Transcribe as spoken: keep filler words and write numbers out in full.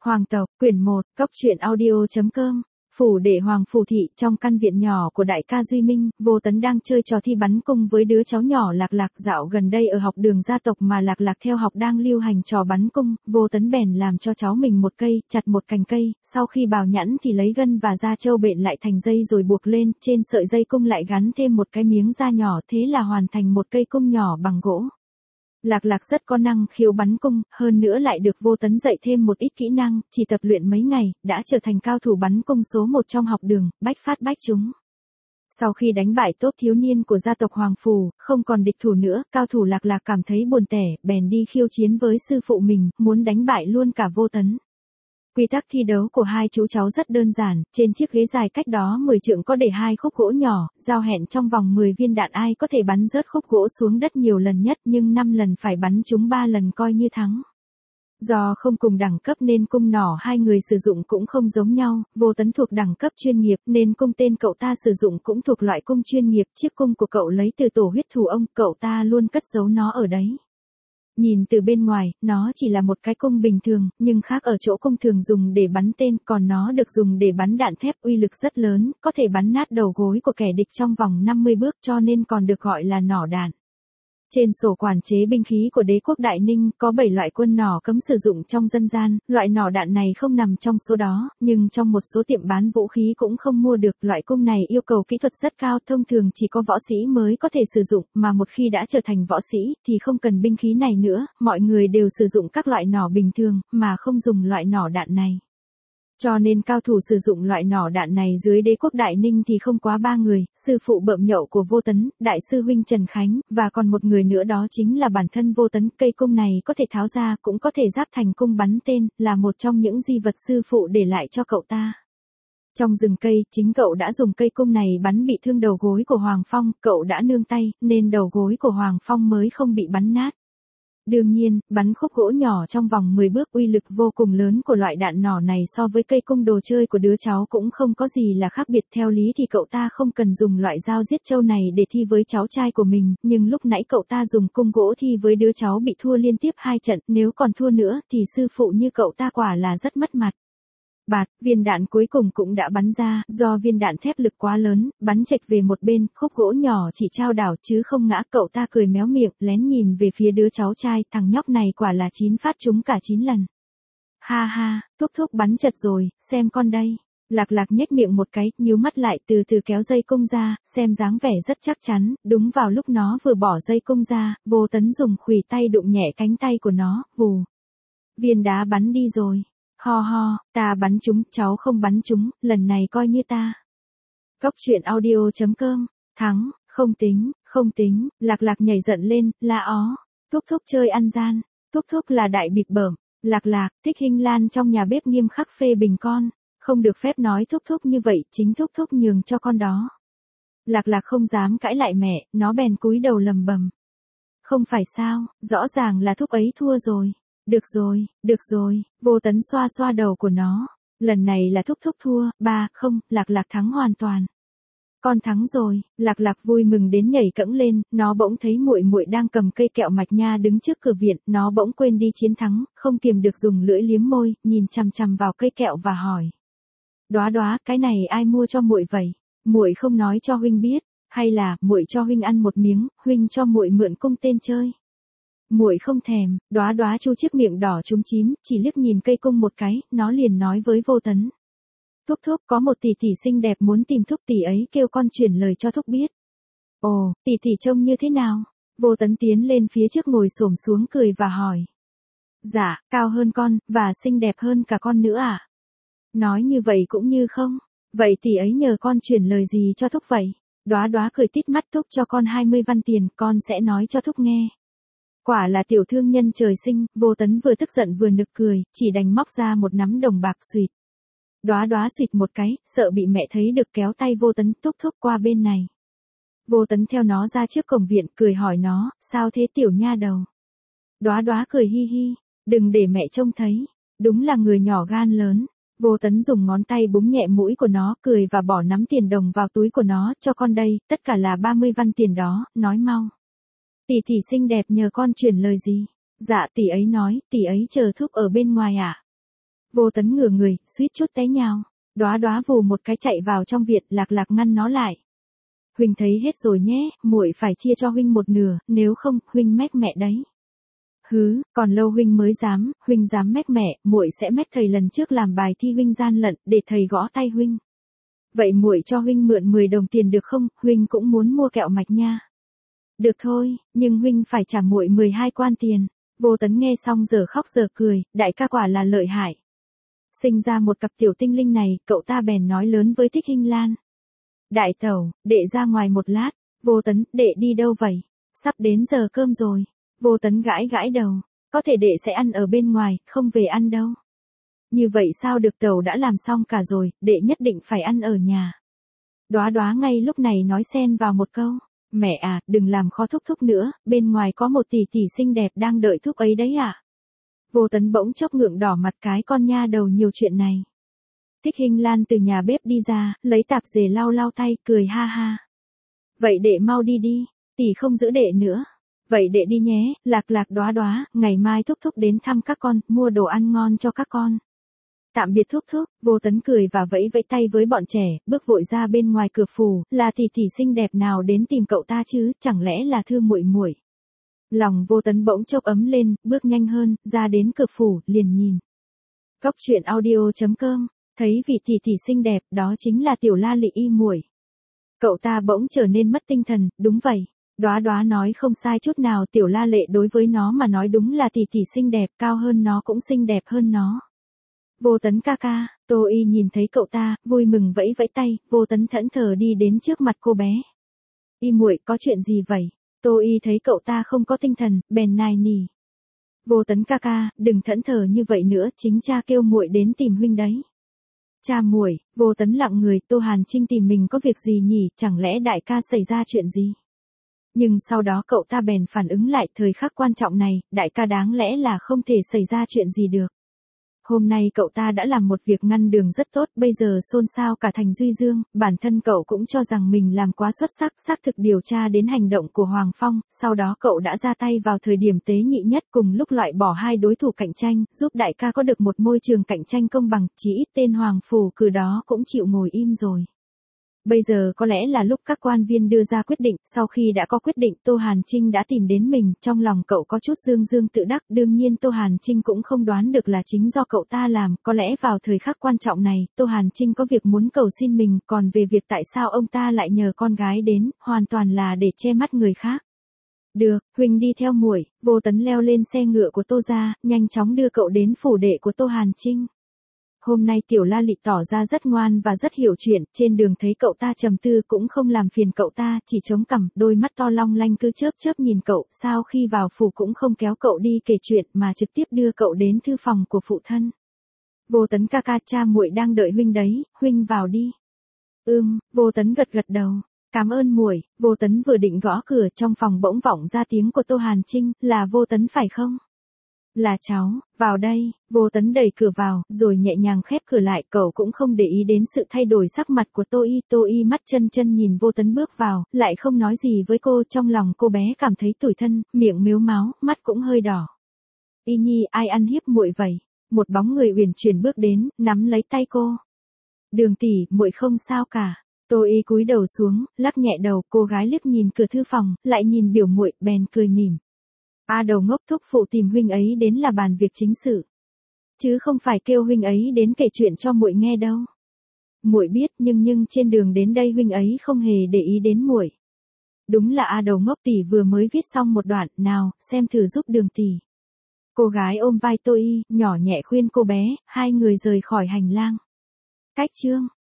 Hoàng tộc, quyển một, cốc truyện audio.com. Phủ đệ Hoàng Phủ Thị, trong căn viện nhỏ của đại ca Duy Minh, Vô Tấn đang chơi trò thi bắn cung với đứa cháu nhỏ Lạc Lạc. Dạo gần đây ở học đường gia tộc mà Lạc Lạc theo học đang lưu hành trò bắn cung, Vô Tấn bèn làm cho cháu mình một cây, chặt một cành cây, sau khi bào nhẵn thì lấy gân và da trâu bện lại thành dây rồi buộc lên, trên sợi dây cung lại gắn thêm một cái miếng da nhỏ, thế là hoàn thành một cây cung nhỏ bằng gỗ. Lạc Lạc rất có năng khiếu bắn cung, hơn nữa lại được Vô Tấn dạy thêm một ít kỹ năng, chỉ tập luyện mấy ngày, đã trở thành cao thủ bắn cung số một trong học đường, bách phát bách trúng. Sau khi đánh bại tốt thiếu niên của gia tộc Hoàng Phủ, không còn địch thủ nữa, cao thủ Lạc Lạc cảm thấy buồn tẻ, bèn đi khiêu chiến với sư phụ mình, muốn đánh bại luôn cả Vô Tấn. Quy tắc thi đấu của hai chú cháu rất đơn giản, trên chiếc ghế dài cách đó mười trượng có để hai khúc gỗ nhỏ, giao hẹn trong vòng mười viên đạn ai có thể bắn rớt khúc gỗ xuống đất nhiều lần nhất nhưng năm lần phải bắn trúng ba lần coi như thắng. Do không cùng đẳng cấp nên cung nỏ hai người sử dụng cũng không giống nhau, Vô Tấn thuộc đẳng cấp chuyên nghiệp nên cung tên cậu ta sử dụng cũng thuộc loại cung chuyên nghiệp, chiếc cung của cậu lấy từ tổ huyết thủ ông, cậu ta luôn cất giấu nó ở đấy. Nhìn từ bên ngoài, nó chỉ là một cái cung bình thường, nhưng khác ở chỗ cung thường dùng để bắn tên, còn nó được dùng để bắn đạn thép, uy lực rất lớn, có thể bắn nát đầu gối của kẻ địch trong vòng năm mươi bước cho nên còn được gọi là nỏ đạn. Trên sổ quản chế binh khí của đế quốc Đại Ninh có bảy loại quân nỏ cấm sử dụng trong dân gian, loại nỏ đạn này không nằm trong số đó, nhưng trong một số tiệm bán vũ khí cũng không mua được. Loại cung này yêu cầu kỹ thuật rất cao, thông thường chỉ có võ sĩ mới có thể sử dụng, mà một khi đã trở thành võ sĩ thì không cần binh khí này nữa, mọi người đều sử dụng các loại nỏ bình thường, mà không dùng loại nỏ đạn này. Cho nên cao thủ sử dụng loại nỏ đạn này dưới đế quốc Đại Ninh thì không quá ba người, sư phụ bợm nhậu của Vô Tấn, đại sư huynh Trần Khánh, và còn một người nữa đó chính là bản thân Vô Tấn. Cây cung này có thể tháo ra cũng có thể giáp thành cung bắn tên, là một trong những di vật sư phụ để lại cho cậu ta. Trong rừng cây, chính cậu đã dùng cây cung này bắn bị thương đầu gối của Hoàng Phong, cậu đã nương tay, nên đầu gối của Hoàng Phong mới không bị bắn nát. Đương nhiên, bắn khúc gỗ nhỏ trong vòng mười bước, uy lực vô cùng lớn của loại đạn nỏ này so với cây cung đồ chơi của đứa cháu cũng không có gì là khác biệt. Theo lý thì cậu ta không cần dùng loại dao giết trâu này để thi với cháu trai của mình, nhưng lúc nãy cậu ta dùng cung gỗ thi với đứa cháu bị thua liên tiếp hai trận, nếu còn thua nữa thì sư phụ như cậu ta quả là rất mất mặt. Bạt, viên đạn cuối cùng cũng đã bắn ra, do viên đạn thép lực quá lớn, bắn chệch về một bên, khúc gỗ nhỏ chỉ trao đảo chứ không ngã. Cậu ta cười méo miệng, lén nhìn về phía đứa cháu trai, thằng nhóc này quả là chín phát trúng cả chín lần. Ha ha, thúc thúc bắn chật rồi, xem con đây. Lạc Lạc nhếch miệng một cái, nhíu mắt lại, từ từ kéo dây cung ra, xem dáng vẻ rất chắc chắn. Đúng vào lúc nó vừa bỏ dây cung ra, Vô Tấn dùng khuỷu tay đụng nhẹ cánh tay của nó, vù. Viên đá bắn đi rồi. Ho ho, ta bắn trúng, cháu không bắn trúng, lần này coi như ta. Cốc truyện audio.com, thắng, không tính, không tính. Lạc Lạc nhảy giận lên, la ó, thúc thúc chơi ăn gian, thúc thúc là đại bịp bợm. Lạc Lạc, Thích Hinh Lan trong nhà bếp nghiêm khắc phê bình con, không được phép nói thúc thúc như vậy, chính thúc thúc nhường cho con đó. Lạc Lạc không dám cãi lại mẹ, nó bèn cúi đầu lầm bầm. Không phải sao, rõ ràng là thúc ấy thua rồi. Được rồi, được rồi, Vô Tấn xoa xoa đầu của nó. Lần này là thúc thúc thua, ba, không, Lạc Lạc thắng hoàn toàn. Con thắng rồi, Lạc Lạc vui mừng đến nhảy cẫng lên, nó bỗng thấy muội muội đang cầm cây kẹo mạch nha đứng trước cửa viện, nó bỗng quên đi chiến thắng, không kiềm được dùng lưỡi liếm môi, nhìn chằm chằm vào cây kẹo và hỏi. Đoá đoá, cái này ai mua cho muội vậy? Muội không nói cho huynh biết, hay là muội cho huynh ăn một miếng, huynh cho muội mượn cung tên chơi? Muội không thèm. Đoá Đoá chu chiếc miệng đỏ chúm chím, chỉ liếc nhìn cây cung một cái, nó liền nói với Vô Tấn. Thúc thúc, có một tỷ tỷ xinh đẹp muốn tìm thúc, tỷ ấy kêu con chuyển lời cho thúc biết. Ồ, tỷ tỷ trông như thế nào? Vô Tấn tiến lên phía trước ngồi xổm xuống cười và hỏi. Dạ, cao hơn con, và xinh đẹp hơn cả con nữa à? Nói như vậy cũng như không. Vậy tỷ ấy nhờ con chuyển lời gì cho thúc vậy? Đoá Đoá cười tít mắt, thúc cho con hai mươi văn tiền, con sẽ nói cho thúc nghe. Quả là tiểu thương nhân trời sinh. Vô Tấn vừa tức giận vừa nực cười, chỉ đành móc ra một nắm đồng bạc xuyệt. Đoá Đoá xuyệt một cái, sợ bị mẹ thấy được kéo tay Vô Tấn, thúc thúc qua bên này. Vô Tấn theo nó ra trước cổng viện, cười hỏi nó, sao thế tiểu nha đầu? Đoá Đoá cười hi hi, đừng để mẹ trông thấy, đúng là người nhỏ gan lớn. Vô Tấn dùng ngón tay búng nhẹ mũi của nó, cười và bỏ nắm tiền đồng vào túi của nó, cho con đây, tất cả là ba mươi văn tiền đó, nói mau. Tỷ tỷ xinh đẹp nhờ con chuyển lời gì? Dạ tỷ ấy nói, tỷ ấy chờ thúc ở bên ngoài ạ. À? Vô Tấn ngửa người, suýt chút té nhào. Đóa Đóa vù một cái chạy vào trong viện, Lạc Lạc ngăn nó lại. Huynh thấy hết rồi nhé, muội phải chia cho huynh một nửa, nếu không, huynh mách mẹ đấy. Hứ, còn lâu huynh mới dám, huynh dám mách mẹ, muội sẽ mách thầy lần trước làm bài thi huynh gian lận, để thầy gõ tay huynh. Vậy muội cho huynh mượn mười đồng tiền được không, huynh cũng muốn mua kẹo mạch nha. Được thôi, nhưng huynh phải trả muội mười hai quan tiền. Vô Tấn nghe xong giờ khóc giờ cười, đại ca quả là lợi hại. Sinh ra một cặp tiểu tinh linh này, cậu ta bèn nói lớn với Thích Hinh Lan. Đại tẩu, đệ ra ngoài một lát. Vô Tấn, đệ đi đâu vậy? Sắp đến giờ cơm rồi. Vô Tấn gãi gãi đầu. Có thể đệ sẽ ăn ở bên ngoài, không về ăn đâu. Như vậy sao được, tẩu đã làm xong cả rồi, đệ nhất định phải ăn ở nhà. Đóa Đóa ngay lúc này nói xen vào một câu. Mẹ à, đừng làm khó thúc thúc nữa, bên ngoài có một tỷ tỷ xinh đẹp đang đợi thúc ấy đấy ạ. À? Vô Tấn bỗng chốc ngượng đỏ mặt, cái con nha đầu nhiều chuyện này. Thích Hinh Lan từ nhà bếp đi ra, lấy tạp dề lau lau tay, cười ha ha. Vậy đệ mau đi đi, tỷ không giữ đệ nữa. Vậy đệ đi nhé, Lạc Lạc Đóa Đóa, ngày mai thúc thúc đến thăm các con, mua đồ ăn ngon cho các con. Tạm biệt thúc thúc. Vô Tấn cười và vẫy vẫy tay với bọn trẻ, bước vội ra bên ngoài cửa phủ, là tỷ tỷ xinh đẹp nào đến tìm cậu ta chứ, chẳng lẽ là Thư muội muội. Lòng Vô Tấn bỗng chốc ấm lên, bước nhanh hơn, ra đến cửa phủ, liền nhìn. Cốc truyện audio chấm com, thấy vị tỷ tỷ xinh đẹp, đó chính là Tiểu La Lị y muội. Cậu ta bỗng trở nên mất tinh thần, đúng vậy. Đóa Đóa nói không sai chút nào, Tiểu La Lệ đối với nó mà nói đúng là tỷ tỷ xinh đẹp, cao hơn nó cũng xinh đẹp hơn nó. Vô Tấn ca ca, Tô Y nhìn thấy cậu ta, vui mừng vẫy vẫy tay, Vô Tấn thẫn thờ đi đến trước mặt cô bé. Y muội, có chuyện gì vậy? Tô Y thấy cậu ta không có tinh thần, bèn nài nỉ. Vô Tấn ca ca, đừng thẫn thờ như vậy nữa, chính cha kêu muội đến tìm huynh đấy. Cha muội. Vô Tấn lặng người, Tô Hàn Trinh tìm mình có việc gì nhỉ, chẳng lẽ đại ca xảy ra chuyện gì? Nhưng sau đó cậu ta bèn phản ứng lại, thời khắc quan trọng này, đại ca đáng lẽ là không thể xảy ra chuyện gì được. Hôm nay cậu ta đã làm một việc ngăn đường rất tốt, bây giờ xôn xao cả thành Duy Dương, bản thân cậu cũng cho rằng mình làm quá xuất sắc, xác thực điều tra đến hành động của Hoàng Phong, sau đó cậu đã ra tay vào thời điểm tế nhị nhất, cùng lúc loại bỏ hai đối thủ cạnh tranh, giúp đại ca có được một môi trường cạnh tranh công bằng, chỉ ít tên Hoàng Phủ Cử đó cũng chịu ngồi im rồi. Bây giờ có lẽ là lúc các quan viên đưa ra quyết định, sau khi đã có quyết định, Tô Hàn Trinh đã tìm đến mình, trong lòng cậu có chút dương dương tự đắc, đương nhiên Tô Hàn Trinh cũng không đoán được là chính do cậu ta làm, có lẽ vào thời khắc quan trọng này, Tô Hàn Trinh có việc muốn cầu xin mình, còn về việc tại sao ông ta lại nhờ con gái đến, hoàn toàn là để che mắt người khác. Được, huynh đi theo muội. Vô Tấn leo lên xe ngựa của Tô gia, nhanh chóng đưa cậu đến phủ đệ của Tô Hàn Trinh. Hôm nay Tiểu La Lị tỏ ra rất ngoan và rất hiểu chuyện, trên đường thấy cậu ta trầm tư cũng không làm phiền cậu ta, chỉ chống cằm, đôi mắt to long lanh cứ chớp chớp nhìn cậu, sau khi vào phủ cũng không kéo cậu đi kể chuyện mà trực tiếp đưa cậu đến thư phòng của phụ thân. Vô Tấn ca ca, cha muội đang đợi huynh đấy, huynh vào đi. Ừm, Vô Tấn gật gật đầu. Cảm ơn muội. Vô Tấn vừa định gõ cửa, trong phòng bỗng vọng ra tiếng của Tô Hàn Trinh, là Vô Tấn phải không? Là cháu, vào đây. Vô Tấn đẩy cửa vào, rồi nhẹ nhàng khép cửa lại, cậu cũng không để ý đến sự thay đổi sắc mặt của Tô Y. Tô Y mắt chân chân nhìn Vô Tấn bước vào, lại không nói gì với cô, trong lòng cô bé cảm thấy tủi thân, miệng mếu máo, mắt cũng hơi đỏ. Y Nhi, ai ăn hiếp muội vậy? Một bóng người uyển chuyển bước đến, nắm lấy tay cô. Đường tỷ, muội không sao cả. Tô Y cúi đầu xuống, lắc nhẹ đầu, cô gái liếc nhìn cửa thư phòng, lại nhìn biểu muội, bèn cười mỉm. A đầu ngốc, thúc phụ tìm huynh ấy đến là bàn việc chính sự, chứ không phải kêu huynh ấy đến kể chuyện cho muội nghe đâu. Muội biết, nhưng nhưng trên đường đến đây huynh ấy không hề để ý đến muội. Đúng là A đầu ngốc, tỷ vừa mới viết xong một đoạn, nào, xem thử giúp Đường tỷ. Cô gái ôm vai Tô Y, nhỏ nhẹ khuyên cô bé, hai người rời khỏi hành lang. Cách chương